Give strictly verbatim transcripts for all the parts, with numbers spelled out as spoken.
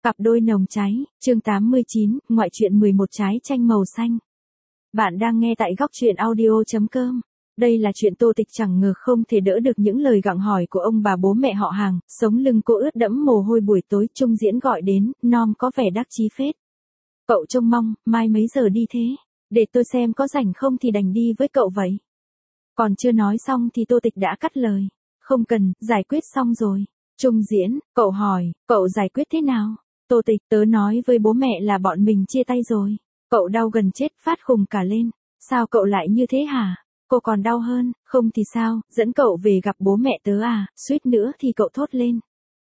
Cặp đôi nồng cháy, chương tám mươi chín, ngoại truyện mười một trái chanh màu xanh. Bạn đang nghe tại góc truyện audio chấm com. Đây là chuyện Tô Tịch chẳng ngờ không thể đỡ được những lời gặng hỏi của ông bà bố mẹ họ hàng, sống lưng cô ướt đẫm mồ hôi buổi tối Trung Diễn gọi đến, Nom có vẻ đắc chí phết. Cậu trông mong, mai mấy giờ đi thế? Để tôi xem có rảnh không thì đành đi với cậu vậy. Còn chưa nói xong thì Tô Tịch đã cắt lời. Không cần, giải quyết xong rồi. Trung Diễn, cậu hỏi, cậu giải quyết thế nào? Tô Tịch, tớ nói với bố mẹ là bọn mình chia tay rồi. Cậu đau gần chết, phát khùng cả lên. Sao cậu lại như thế hả? Cô còn đau hơn, không thì sao, dẫn cậu về gặp bố mẹ tớ à, suýt nữa thì cậu thốt lên.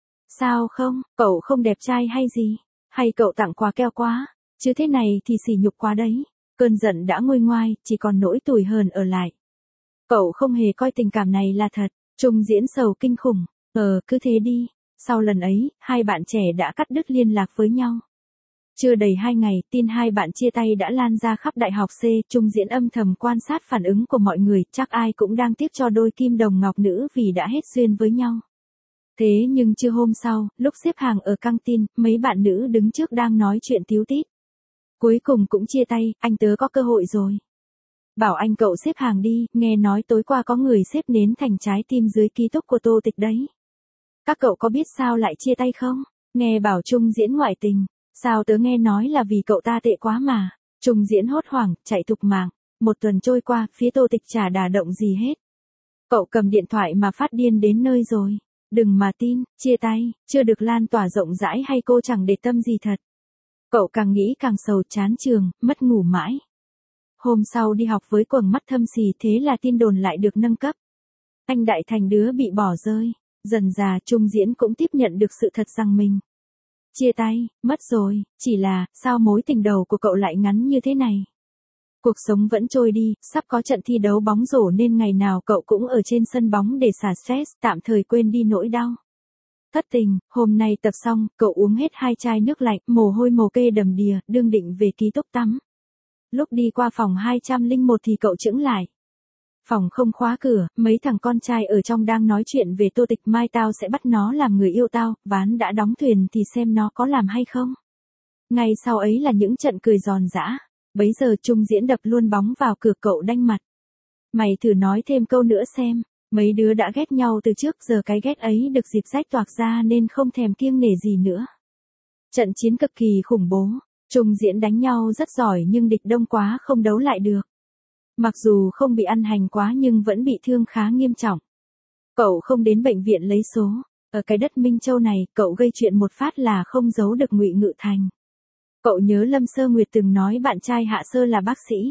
Sao không, cậu không đẹp trai hay gì? Hay cậu tặng quà keo quá? Chứ thế này thì sỉ nhục quá đấy. Cơn giận đã nguôi ngoai, chỉ còn nỗi tủi hờn ở lại. Cậu không hề coi tình cảm này là thật. Trung Diễn sầu kinh khủng. Ờ, cứ thế đi. Sau lần ấy, hai bạn trẻ đã cắt đứt liên lạc với nhau. Chưa đầy hai ngày, tin hai bạn chia tay đã lan ra khắp đại học C. Trung Diễn âm thầm quan sát phản ứng của mọi người, chắc ai cũng đang tiếc cho đôi kim đồng ngọc nữ vì đã hết duyên với nhau. Thế nhưng trưa hôm sau, lúc xếp hàng ở căng tin, mấy bạn nữ đứng trước đang nói chuyện tíu tít. Cuối cùng cũng chia tay, anh tớ có cơ hội rồi. Bảo anh cậu xếp hàng đi, nghe nói tối qua có người xếp nến thành trái tim dưới ký túc của Tô Tịch đấy. Các cậu có biết sao lại chia tay không? Nghe bảo Trung Diễn ngoại tình. Sao tớ nghe nói là vì cậu ta tệ quá mà. Trung Diễn hốt hoảng, chạy thục mạng. Một tuần trôi qua, phía Tô Tịch chả đả động gì hết. Cậu cầm điện thoại mà phát điên đến nơi rồi. Đừng mà tin, chia tay, chưa được lan tỏa rộng rãi hay cô chẳng để tâm gì thật. Cậu càng nghĩ càng sầu chán trường, mất ngủ mãi. Hôm sau đi học với quầng mắt thâm xì, thế là tin đồn lại được nâng cấp. Anh Đại thành đứa bị bỏ rơi. Dần dà Trung Diễn cũng tiếp nhận được sự thật rằng mình chia tay, mất rồi, chỉ là, sao mối tình đầu của cậu lại ngắn như thế này? Cuộc sống vẫn trôi đi, sắp có trận thi đấu bóng rổ nên ngày nào cậu cũng ở trên sân bóng để xả stress, tạm thời quên đi nỗi đau. Thất tình, hôm nay tập xong, cậu uống hết hai chai nước lạnh, mồ hôi mồ kê đầm đìa, đương định về ký túc tắm. Lúc đi qua phòng hai không một thì cậu chững lại. Phòng không khóa cửa, mấy thằng con trai ở trong đang nói chuyện về Tô Tịch, mai tao sẽ bắt nó làm người yêu tao, ván đã đóng thuyền thì xem nó có làm hay không. Ngay sau ấy là những trận cười giòn giã. Bấy giờ Trung Diễn đập luôn bóng vào cửa, cậu đanh mặt. Mày thử nói thêm câu nữa xem. Mấy đứa đã ghét nhau từ trước, giờ cái ghét ấy được dịp rách toạc ra nên không thèm kiêng nể gì nữa. Trận chiến cực kỳ khủng bố. Trung Diễn đánh nhau rất giỏi nhưng địch đông quá không đấu lại được. Mặc dù không bị ăn hành quá nhưng vẫn bị thương khá nghiêm trọng. Cậu không đến bệnh viện lấy số. Ở cái đất Minh Châu này, cậu gây chuyện một phát là không giấu được Ngụy Ngự Thành. Cậu nhớ Lâm Sơ Nguyệt từng nói bạn trai Hạ Sơ là bác sĩ.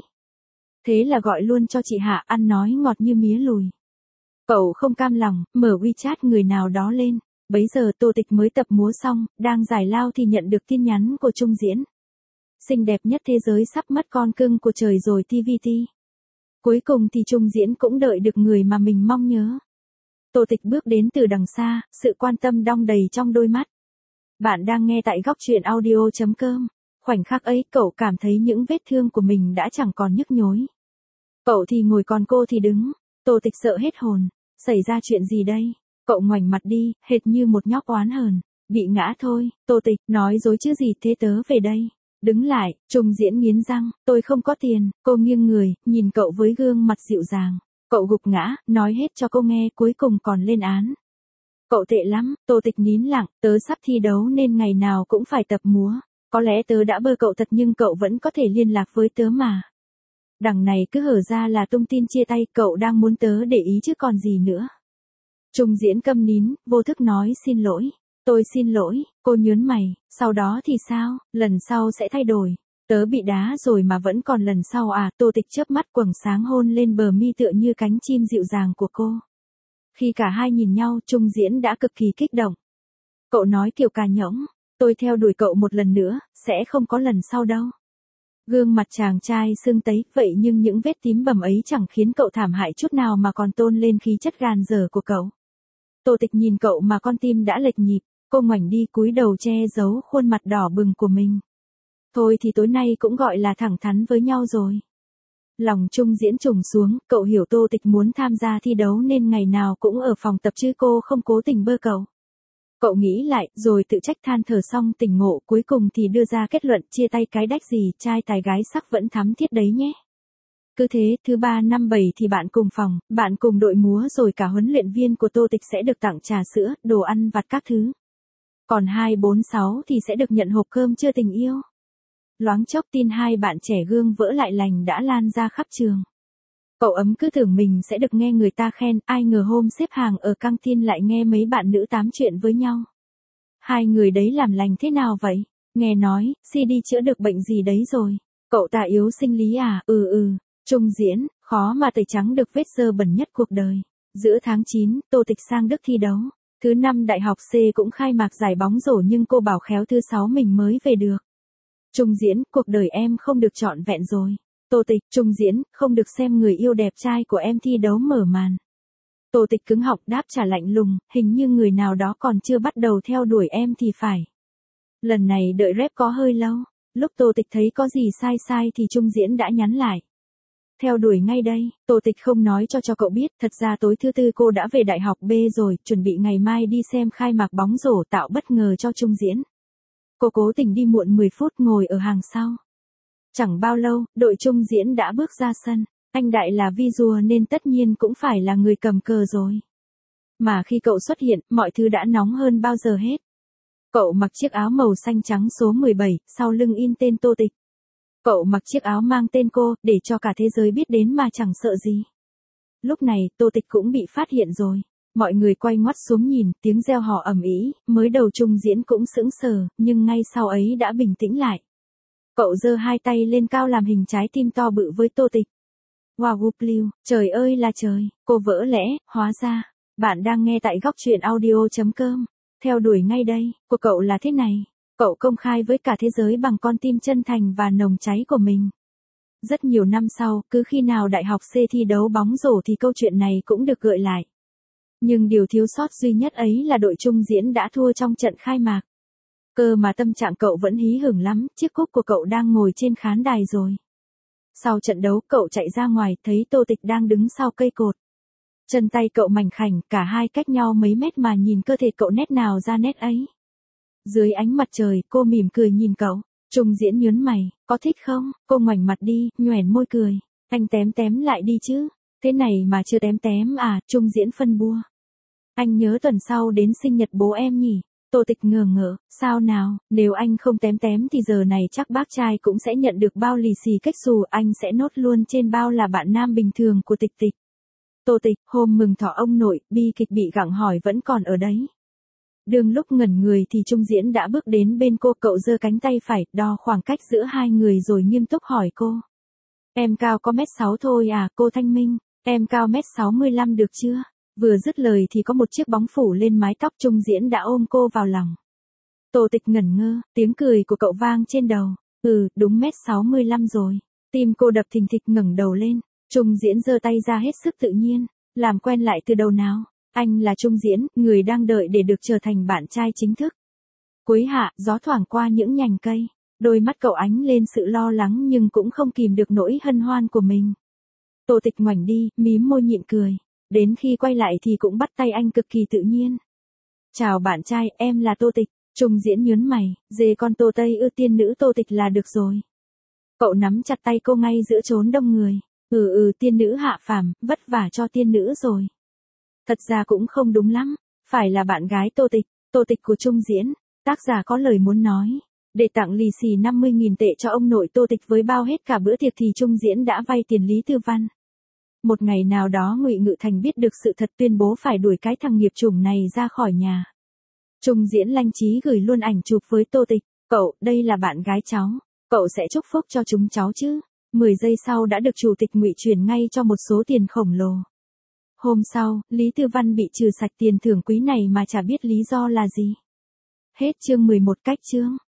Thế là gọi luôn cho chị Hạ, ăn nói ngọt như mía lùi. Cậu không cam lòng, mở WeChat người nào đó lên. Bấy giờ Tô Tịch mới tập múa xong, đang giải lao thì nhận được tin nhắn của Trung Diễn. Xinh đẹp nhất thế giới sắp mất con cưng của trời rồi tê vê tê. Cuối cùng thì Trung Diễn cũng đợi được người mà mình mong nhớ. Tô Tịch bước đến từ đằng xa, sự quan tâm đong đầy trong đôi mắt. Bạn đang nghe tại góc truyện audio chấm com. Khoảnh khắc ấy cậu cảm thấy những vết thương của mình đã chẳng còn nhức nhối. Cậu thì ngồi còn cô thì đứng. Tô Tịch sợ hết hồn. Xảy ra chuyện gì đây? Cậu ngoảnh mặt đi, hệt như một nhóc oán hờn. Bị ngã thôi. Tô Tịch, nói dối chứ gì, thế tớ về đây. Đứng lại, Trung Diễn nghiến răng, tôi không có tiền. Cô nghiêng người, nhìn cậu với gương mặt dịu dàng. Cậu gục ngã, nói hết cho cô nghe, cuối cùng còn lên án. Cậu tệ lắm. Tô Tịch nín lặng, tớ sắp thi đấu nên ngày nào cũng phải tập múa. Có lẽ tớ đã bơ cậu thật nhưng cậu vẫn có thể liên lạc với tớ mà. Đằng này cứ hở ra là tung tin chia tay, cậu đang muốn tớ để ý chứ còn gì nữa. Trung Diễn câm nín, vô thức nói xin lỗi. Tôi xin lỗi, cô nhớn mày, sau đó thì sao, lần sau sẽ thay đổi. Tớ bị đá rồi mà vẫn còn lần sau à? Tô Tịch chớp mắt, quầng sáng hôn lên bờ mi tựa như cánh chim dịu dàng của cô. Khi cả hai nhìn nhau, Trung Diễn đã cực kỳ kích động. Cậu nói kiểu cà nhõng, tôi theo đuổi cậu một lần nữa, sẽ không có lần sau đâu. Gương mặt chàng trai sưng tấy, vậy nhưng những vết tím bầm ấy chẳng khiến cậu thảm hại chút nào mà còn tôn lên khí chất gàn dở của cậu. Tô Tịch nhìn cậu mà con tim đã lệch nhịp. Cô ngoảnh đi cúi đầu che giấu khuôn mặt đỏ bừng của mình. Thôi thì tối nay cũng gọi là thẳng thắn với nhau rồi. Lòng Trung Diễn trùng xuống, cậu hiểu Tô Tịch muốn tham gia thi đấu nên ngày nào cũng ở phòng tập chứ cô không cố tình bơ cậu. Cậu nghĩ lại, rồi tự trách than thở xong tỉnh ngộ, cuối cùng thì đưa ra kết luận chia tay cái đách gì, trai tài gái sắc vẫn thắm thiết đấy nhé. Cứ thế, thứ ba năm bảy thì bạn cùng phòng, bạn cùng đội múa rồi cả huấn luyện viên của Tô Tịch sẽ được tặng trà sữa, đồ ăn vặt các thứ. Còn hai bốn sáu thì sẽ được nhận hộp cơm trưa tình yêu. Loáng chốc tin hai bạn trẻ gương vỡ lại lành đã lan ra khắp trường. Cậu ấm cứ tưởng mình sẽ được nghe người ta khen, ai ngờ hôm xếp hàng ở căng tin lại nghe mấy bạn nữ tám chuyện với nhau. Hai người đấy làm lành thế nào vậy? Nghe nói, xê đê chữa được bệnh gì đấy rồi. Cậu ta yếu sinh lý à? Ừ ừ, Trung diễn, khó mà tẩy trắng được vết dơ bẩn nhất cuộc đời. Giữa tháng chín, Tô Tịch sang Đức thi đấu. Thứ năm đại học C cũng khai mạc giải bóng rổ nhưng cô bảo khéo thứ sáu mình mới về được. Trung diễn, cuộc đời em không được trọn vẹn rồi. Tô Tịch, Trung diễn, không được xem người yêu đẹp trai của em thi đấu mở màn. Tô Tịch cứng họng đáp trả lạnh lùng, hình như người nào đó còn chưa bắt đầu theo đuổi em thì phải. Lần này đợi rep có hơi lâu, lúc Tô Tịch thấy có gì sai sai thì Trung diễn đã nhắn lại. Theo đuổi ngay đây, Tô Tịch không nói cho cho cậu biết, thật ra tối thứ tư cô đã về đại học B rồi, chuẩn bị ngày mai đi xem khai mạc bóng rổ tạo bất ngờ cho Trung diễn. Cô cố tình đi muộn mười phút ngồi ở hàng sau. Chẳng bao lâu, đội Trung diễn đã bước ra sân. Anh Đại là visual nên tất nhiên cũng phải là người cầm cờ rồi. Mà khi cậu xuất hiện, mọi thứ đã nóng hơn bao giờ hết. Cậu mặc chiếc áo màu xanh trắng số mười bảy, sau lưng in tên Tô Tịch. Cậu mặc chiếc áo mang tên cô, để cho cả thế giới biết đến mà chẳng sợ gì. Lúc này, Tô Tịch cũng bị phát hiện rồi. Mọi người quay ngoắt xuống nhìn, tiếng reo hò ầm ĩ, mới đầu Trung diễn cũng sững sờ, nhưng ngay sau ấy đã bình tĩnh lại. Cậu giơ hai tay lên cao làm hình trái tim to bự với Tô Tịch. Wow Blue, trời ơi là trời, cô vỡ lẽ, hóa ra, bạn đang nghe tại góc truyện audio chấm com. Theo đuổi ngay đây, của cậu là thế này, cậu công khai với cả thế giới bằng con tim chân thành và nồng cháy của mình. Rất nhiều năm sau, cứ khi nào đại học C thi đấu bóng rổ thì câu chuyện này cũng được gợi lại. Nhưng điều thiếu sót duy nhất ấy là đội Trung diễn đã thua trong trận khai mạc. Cơ mà tâm trạng cậu vẫn hí hửng lắm, chiếc cúp của cậu đang ngồi trên khán đài rồi. Sau trận đấu cậu chạy ra ngoài thấy Tô Tịch đang đứng sau cây cột. Chân tay cậu mảnh khảnh, cả hai cách nhau mấy mét mà nhìn cơ thể cậu nét nào ra nét ấy. Dưới ánh mặt trời, cô mỉm cười nhìn cậu. Trung diễn nhớn mày, có thích không? Cô ngoảnh mặt đi, nhoẻn môi cười. Anh tém tém lại đi chứ. Thế này mà chưa tém tém à? Trung diễn phân bua. Anh nhớ tuần sau đến sinh nhật bố em nhỉ? Tô Tịch ngờ ngỡ, sao nào, nếu anh không tém tém thì giờ này chắc bác trai cũng sẽ nhận được bao lì xì cách xù, anh sẽ nốt luôn trên bao là bạn nam bình thường của Tịch Tịch. Tô Tịch, hôm mừng thọ ông nội, bi kịch bị gặng hỏi vẫn còn ở đấy. Đương lúc ngẩn người thì Trung diễn đã bước đến bên cô, cậu giơ cánh tay phải, đo khoảng cách giữa hai người rồi nghiêm túc hỏi cô. Em cao có mét sáu thôi à, cô Thanh Minh, em cao mét sáu mươi lăm được chưa? Vừa dứt lời thì có một chiếc bóng phủ lên mái tóc, Trung diễn đã ôm cô vào lòng. Tô Tịch ngẩn ngơ, tiếng cười của cậu vang trên đầu. Ừ, đúng mét sáu mươi lăm rồi. Tim cô đập thình thịch ngẩng đầu lên. Trung diễn giơ tay ra hết sức tự nhiên. Làm quen lại từ đầu nào. Anh là Trung diễn, người đang đợi để được trở thành bạn trai chính thức. Cuối hạ, gió thoảng qua những nhành cây. Đôi mắt cậu ánh lên sự lo lắng nhưng cũng không kìm được nỗi hân hoan của mình. Tô Tịch ngoảnh đi, mím môi nhịn cười. Đến khi quay lại thì cũng bắt tay anh cực kỳ tự nhiên. Chào bạn trai, em là Tô Tịch. Trung diễn nhớn mày, dê con Tô Tây ưa tiên nữ Tô Tịch là được rồi. Cậu nắm chặt tay cô ngay giữa chốn đông người. Ừ ừ, tiên nữ hạ phàm, vất vả cho tiên nữ rồi. Thật ra cũng không đúng lắm, phải là bạn gái Tô Tịch, Tô Tịch của Trung diễn. Tác giả có lời muốn nói. Để tặng lì xì năm mươi nghìn tệ cho ông nội Tô Tịch với bao hết cả bữa tiệc thì Trung diễn đã vay tiền Lý Tư Văn. Một ngày nào đó Ngụy Ngự Thành biết được sự thật, tuyên bố phải đuổi cái thằng nghiệp chủng này ra khỏi nhà. Trung diễn lanh trí gửi luôn ảnh chụp với Tô Tịch. Cậu, đây là bạn gái cháu. Cậu sẽ chúc phúc cho chúng cháu chứ. mười giây sau đã được chủ tịch Ngụy chuyển ngay cho một số tiền khổng lồ. Hôm sau, Lý Tư Văn bị trừ sạch tiền thưởng quý này mà chả biết lý do là gì. Hết chương mười một cách chương.